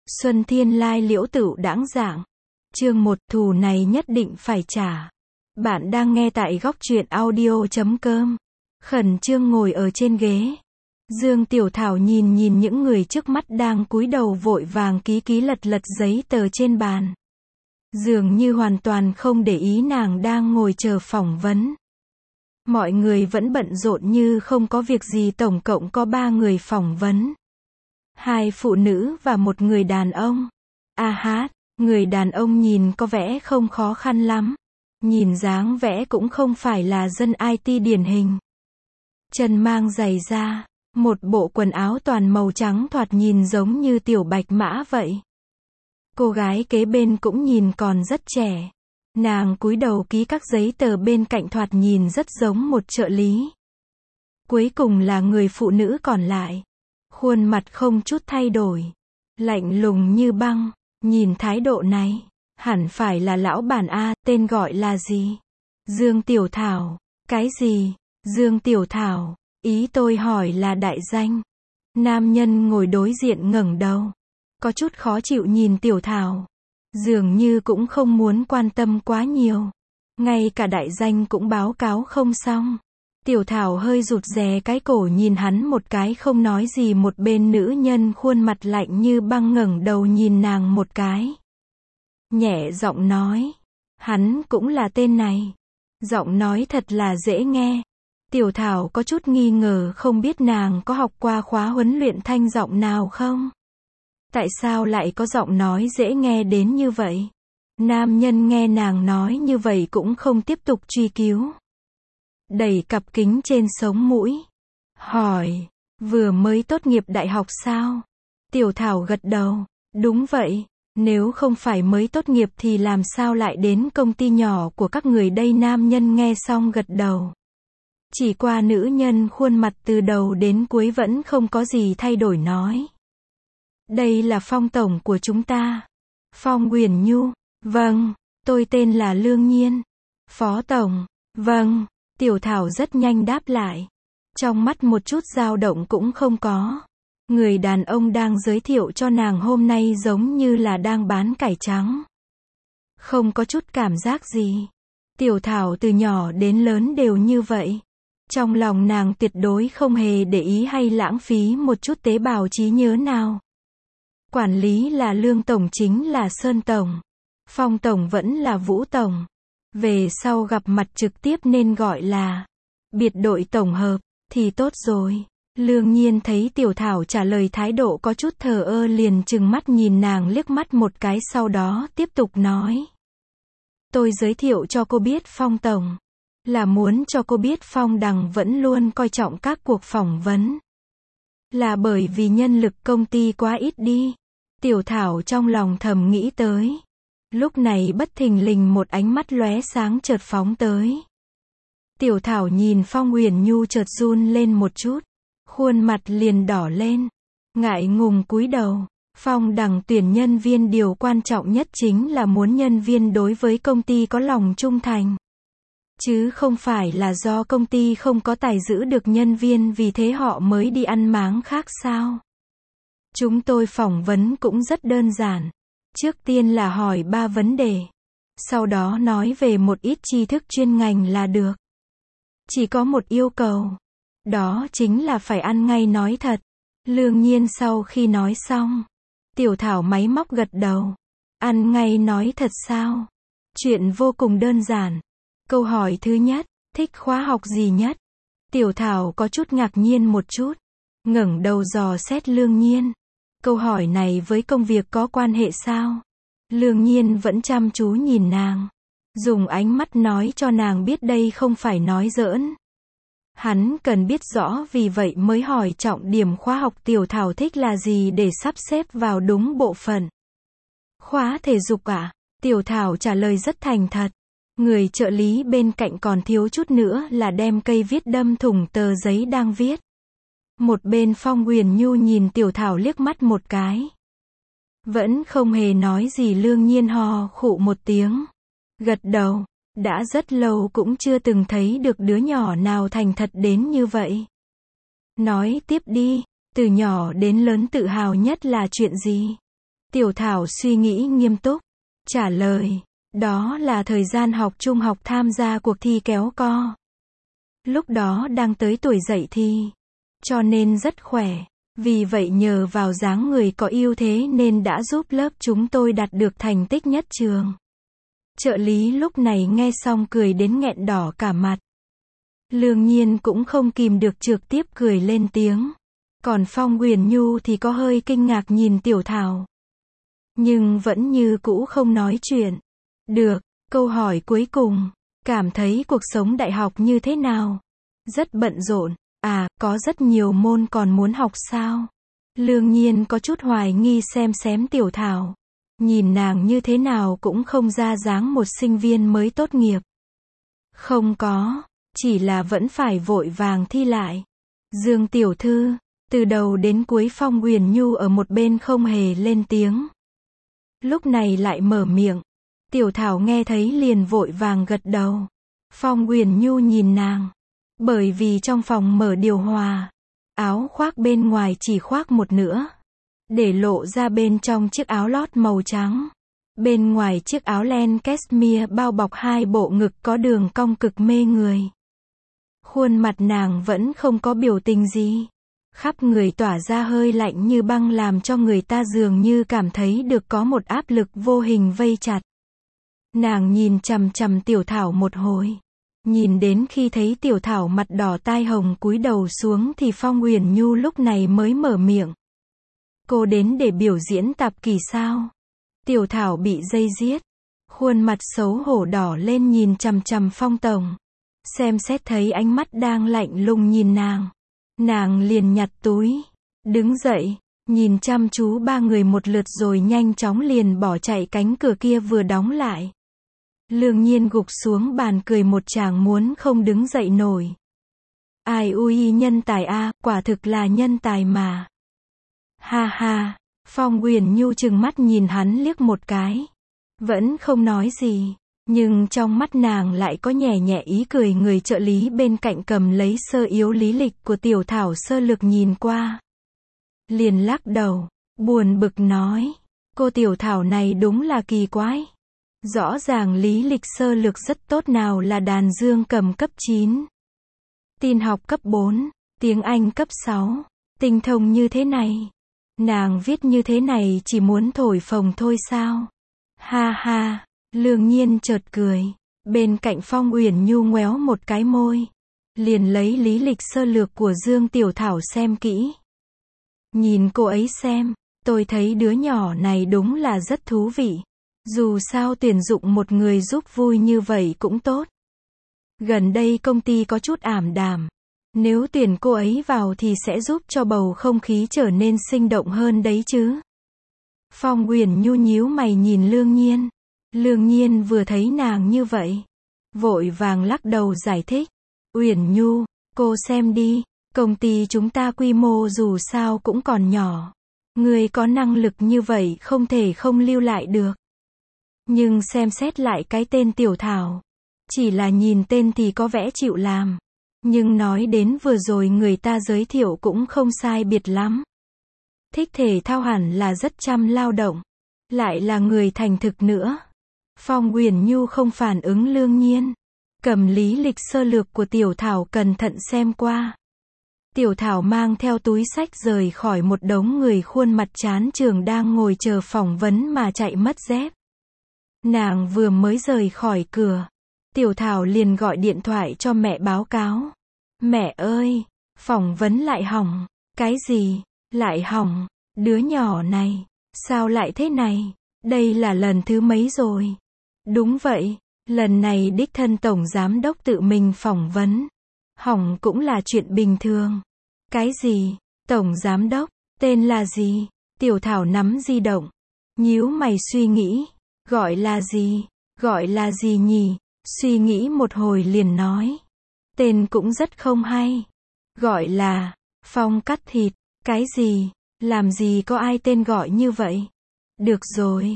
Xuân thiên lai liễu tửu đãng dạng. Chương 1, thù này nhất định phải trả. Bạn đang nghe tại góc truyện audio.com. Khẩn trương ngồi ở trên ghế. Dương Tiểu Thảo nhìn những người trước mắt đang cúi đầu vội vàng ký lật giấy tờ trên bàn. Dường như hoàn toàn không để ý nàng đang ngồi chờ phỏng vấn. Mọi người vẫn bận rộn như không có việc gì, tổng cộng có 3 người phỏng vấn. 2 phụ nữ và 1 người đàn ông. Người đàn ông nhìn có vẻ không khó khăn lắm. Nhìn dáng vẻ cũng không phải là dân IT điển hình. Chân mang giày da, một bộ quần áo toàn màu trắng thoạt nhìn giống như tiểu bạch mã vậy. Cô gái kế bên cũng nhìn còn rất trẻ. Nàng cúi đầu ký các giấy tờ bên cạnh thoạt nhìn rất giống một trợ lý. Cuối cùng là người phụ nữ còn lại. Khuôn mặt không chút thay đổi. Lạnh lùng như băng. Nhìn thái độ này, hẳn phải là lão bản A, tên gọi là gì? Dương Tiểu Thảo. Cái gì? Dương Tiểu Thảo. Ý tôi hỏi là đại danh. Nam nhân ngồi đối diện ngẩng đầu. Có chút khó chịu nhìn Tiểu Thảo. Dường như cũng không muốn quan tâm quá nhiều. Ngay cả đại danh cũng báo cáo không xong. Tiểu Thảo hơi rụt rè cái cổ nhìn hắn một cái không nói gì. Một bên nữ nhân khuôn mặt lạnh như băng ngẩng đầu nhìn nàng một cái. Nhẹ giọng nói. Hắn cũng là tên này. Giọng nói thật là dễ nghe. Tiểu Thảo có chút nghi ngờ không biết nàng có học qua khóa huấn luyện thanh giọng nào không? Tại sao lại có giọng nói dễ nghe đến như vậy? Nam nhân nghe nàng nói như vậy cũng không tiếp tục truy cứu. Đẩy cặp kính trên sống mũi. Hỏi, vừa mới tốt nghiệp đại học sao? Tiểu Thảo gật đầu. Đúng vậy, nếu không phải mới tốt nghiệp thì làm sao lại đến công ty nhỏ của các người đây? Nam nhân nghe xong gật đầu. Chỉ qua nữ nhân khuôn mặt từ đầu đến cuối vẫn không có gì thay đổi nói. Đây là Phong tổng của chúng ta. Phong Uyển Nhu. Vâng, tôi tên là Lương Nhiên. Phó tổng. Vâng. Tiểu Thảo rất nhanh đáp lại. Trong mắt một chút dao động cũng không có. Người đàn ông đang giới thiệu cho nàng hôm nay giống như là đang bán cải trắng. Không có chút cảm giác gì. Tiểu Thảo từ nhỏ đến lớn đều như vậy. Trong lòng nàng tuyệt đối không hề để ý hay lãng phí một chút tế bào trí nhớ nào. Quản lý là Lương tổng, chính là Sơn tổng. Phong tổng vẫn là Vũ tổng. Về sau gặp mặt trực tiếp nên gọi là biệt đội tổng hợp, thì tốt rồi. Lương Nhiên thấy Tiểu Thảo trả lời thái độ có chút thờ ơ liền trừng mắt nhìn nàng liếc mắt một cái, sau đó tiếp tục nói. Tôi giới thiệu cho cô biết Phong tổng, là muốn cho cô biết Phong Đằng vẫn luôn coi trọng các cuộc phỏng vấn. Là bởi vì nhân lực công ty quá ít đi. Tiểu Thảo trong lòng thầm nghĩ tới. Lúc này bất thình lình một ánh mắt lóe sáng chợt phóng tới. Tiểu Thảo nhìn Phong Uyển Nhu chợt run lên một chút. Khuôn mặt liền đỏ lên. Ngại ngùng cúi đầu. Phong Đằng tuyển nhân viên điều quan trọng nhất chính là muốn nhân viên đối với công ty có lòng trung thành. Chứ không phải là do công ty không có tài giữ được nhân viên vì thế họ mới đi ăn máng khác sao? Chúng tôi phỏng vấn cũng rất đơn giản. Trước tiên là hỏi 3 vấn đề. Sau đó nói về một ít tri thức chuyên ngành là được. Chỉ có một yêu cầu. Đó chính là phải ăn ngay nói thật. Lương Nhiên sau khi nói xong. Tiểu Thảo máy móc gật đầu. Ăn ngay nói thật sao? Chuyện vô cùng đơn giản. Câu hỏi thứ nhất, thích khóa học gì nhất? Tiểu Thảo có chút ngạc nhiên một chút. Ngẩng đầu dò xét Lương Nhiên. Câu hỏi này với công việc có quan hệ sao? Lương Nhiên vẫn chăm chú nhìn nàng. Dùng ánh mắt nói cho nàng biết đây không phải nói giỡn. Hắn cần biết rõ vì vậy mới hỏi trọng điểm khóa học Tiểu Thảo thích là gì để sắp xếp vào đúng bộ phận. Khóa thể dục à? Tiểu Thảo trả lời rất thành thật. Người trợ lý bên cạnh còn thiếu chút nữa là đem cây viết đâm thủng tờ giấy đang viết. Một bên Phong Uyển Nhu nhìn Tiểu Thảo liếc mắt một cái. Vẫn không hề nói gì. Lương Nhiên hò khụ một tiếng. Gật đầu. Đã rất lâu cũng chưa từng thấy được đứa nhỏ nào thành thật đến như vậy. Nói tiếp đi. Từ nhỏ đến lớn tự hào nhất là chuyện gì? Tiểu Thảo suy nghĩ nghiêm túc, trả lời, đó là thời gian học trung học tham gia cuộc thi kéo co. Lúc đó đang tới tuổi dậy thì, cho nên rất khỏe. Vì vậy nhờ vào dáng người có ưu thế nên đã giúp lớp chúng tôi đạt được thành tích nhất trường. Trợ lý lúc này nghe xong cười đến nghẹn đỏ cả mặt. Lương Nhiên cũng không kìm được trực tiếp cười lên tiếng. Còn Phong Huyền Nhu thì có hơi kinh ngạc nhìn Tiểu Thảo. Nhưng vẫn như cũ không nói chuyện. Được, câu hỏi cuối cùng. Cảm thấy cuộc sống đại học như thế nào? Rất bận rộn. À, có rất nhiều môn còn muốn học sao? Lương Nhiên có chút hoài nghi xem Tiểu Thảo. Nhìn nàng như thế nào cũng không ra dáng một sinh viên mới tốt nghiệp. Không có, chỉ là vẫn phải vội vàng thi lại. Dương tiểu thư, từ đầu đến cuối Phong Huyền Nhu ở một bên không hề lên tiếng. Lúc này lại mở miệng. Tiểu Thảo nghe thấy liền vội vàng gật đầu. Phong Huyền Nhu nhìn nàng. Bởi vì trong phòng mở điều hòa, áo khoác bên ngoài chỉ khoác một nửa, để lộ ra bên trong chiếc áo lót màu trắng. Bên ngoài chiếc áo len cashmere bao bọc hai bộ ngực có đường cong cực mê người. Khuôn mặt nàng vẫn không có biểu tình gì. Khắp người tỏa ra hơi lạnh như băng làm cho người ta dường như cảm thấy được có một áp lực vô hình vây chặt. Nàng nhìn chằm chằm Tiểu Thảo một hồi. Nhìn đến khi thấy Tiểu Thảo mặt đỏ tai hồng cúi đầu xuống thì Phong Huyền Nhu lúc này mới mở miệng. Cô đến để biểu diễn tạp kỹ sao? Tiểu Thảo bị dây giết. Khuôn mặt xấu hổ đỏ lên nhìn chằm chằm Phong tổng. Xem xét thấy ánh mắt đang lạnh lùng nhìn nàng. Nàng liền nhặt túi. Đứng dậy. Nhìn chăm chú ba người một lượt rồi nhanh chóng liền bỏ chạy cánh cửa kia vừa đóng lại. Lương Nhiên gục xuống bàn cười một tràng muốn không đứng dậy nổi. Ai ui nhân tài a, quả thực là nhân tài mà. Ha ha, Phong Huyền Nhu trừng mắt nhìn hắn liếc một cái. Vẫn không nói gì, nhưng trong mắt nàng lại có nhẹ nhẹ ý cười. Người trợ lý bên cạnh cầm lấy sơ yếu lý lịch của Tiểu Thảo sơ lược nhìn qua. Liền lắc đầu, buồn bực nói, cô Tiểu Thảo này đúng là kỳ quái. Rõ ràng lý lịch sơ lược rất tốt, nào là đàn dương cầm cấp 9, tin học cấp 4, tiếng Anh cấp 6, tinh thông như thế này. Nàng viết như thế này chỉ muốn thổi phồng thôi sao? Ha ha, Lương Nhiên chợt cười. Bên cạnh Phong Uyển Nhu ngoéo một cái môi. Liền lấy lý lịch sơ lược của Dương Tiểu Thảo xem kỹ. Nhìn cô ấy xem, tôi thấy đứa nhỏ này đúng là rất thú vị. Dù sao tuyển dụng một người giúp vui như vậy cũng tốt. Gần đây công ty có chút ảm đạm. Nếu tuyển cô ấy vào thì sẽ giúp cho bầu không khí trở nên sinh động hơn đấy chứ. Phong Uyển Nhu nhíu mày nhìn Lương Nhiên. Lương Nhiên vừa thấy nàng như vậy, vội vàng lắc đầu giải thích. Uyển Nhu, cô xem đi, công ty chúng ta quy mô dù sao cũng còn nhỏ. Người có năng lực như vậy không thể không lưu lại được. Nhưng xem xét lại cái tên Tiểu Thảo. Chỉ là nhìn tên thì có vẻ chịu làm. Nhưng nói đến vừa rồi người ta giới thiệu cũng không sai biệt lắm. Thích thể thao hẳn là rất chăm lao động. Lại là người thành thực nữa. Phong Uyển Nhu không phản ứng Lương Nhiên. Cầm lý lịch sơ lược của Tiểu Thảo cẩn thận xem qua. Tiểu Thảo mang theo túi sách rời khỏi một đống người khuôn mặt chán trường đang ngồi chờ phỏng vấn mà chạy mất dép. Nàng vừa mới rời khỏi cửa. Tiểu Thảo liền gọi điện thoại cho mẹ báo cáo. Mẹ ơi, phỏng vấn lại hỏng. Cái gì? Lại hỏng? Đứa nhỏ này, sao lại thế này? Đây là lần thứ mấy rồi? Đúng vậy, lần này đích thân tổng giám đốc tự mình phỏng vấn. Hỏng cũng là chuyện bình thường. Cái gì? Tổng giám đốc, tên là gì? Tiểu Thảo nắm di động. Nhíu mày suy nghĩ. Gọi là gì? Gọi là gì nhỉ? Suy nghĩ một hồi liền nói. Tên cũng rất không hay. Gọi là Phong Cắt Thịt. Cái gì? Làm gì có ai tên gọi như vậy? Được rồi,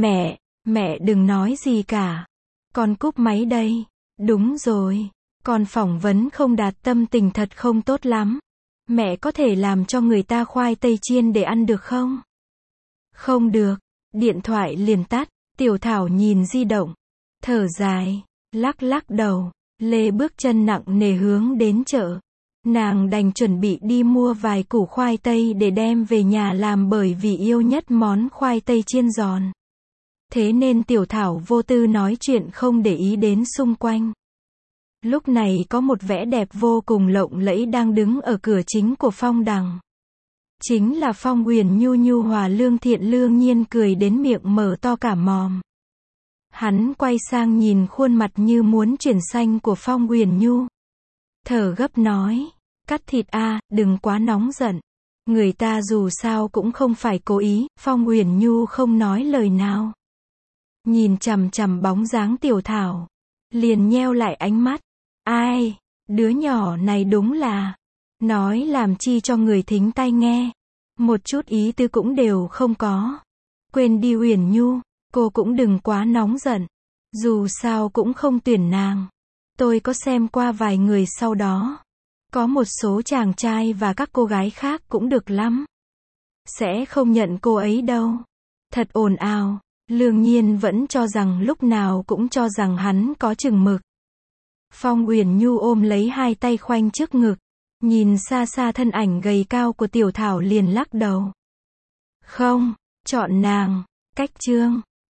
mẹ đừng nói gì cả. Con cúp máy đây. Đúng rồi, con phỏng vấn không đạt, tâm tình thật không tốt lắm. Mẹ có thể làm cho người ta khoai tây chiên để ăn được không? Không được. Điện thoại liền tắt. Tiểu Thảo nhìn di động. Thở dài. Lắc lắc đầu. Lê bước chân nặng nề hướng đến chợ. Nàng đành chuẩn bị đi mua vài củ khoai tây để đem về nhà làm bởi vì yêu nhất món khoai tây chiên giòn. Thế nên Tiểu Thảo vô tư nói chuyện không để ý đến xung quanh. Lúc này có một vẻ đẹp vô cùng lộng lẫy đang đứng ở cửa chính của Phong Đằng. Chính là Phong Huyền Nhu, nhu hòa lương thiện lương nhiên cười đến miệng mở to cả mồm. Hắn quay sang nhìn khuôn mặt như muốn chuyển xanh của Phong Huyền Nhu. Thở gấp nói, cắt thịt a, đừng quá nóng giận. Người ta dù sao cũng không phải cố ý. Phong Huyền Nhu không nói lời nào. Nhìn chằm chằm bóng dáng Tiểu Thảo. Liền nheo lại ánh mắt. Ai, đứa nhỏ này đúng là, nói làm chi cho người thính tai nghe. Một chút ý tư cũng đều không có. Quên đi Huyền Nhu, cô cũng đừng quá nóng giận. Dù sao cũng không tuyển nàng. Tôi có xem qua vài người sau đó. Có một số chàng trai và các cô gái khác cũng được lắm. Sẽ không nhận cô ấy đâu. Thật ồn ào. Lương nhiên vẫn cho rằng lúc nào cũng cho rằng hắn có chừng mực. Phong Huyền Nhu ôm lấy hai tay khoanh trước ngực. Nhìn xa xa thân ảnh gầy cao của Tiểu Thảo liền lắc đầu. Không, chọn nàng. Cách chương.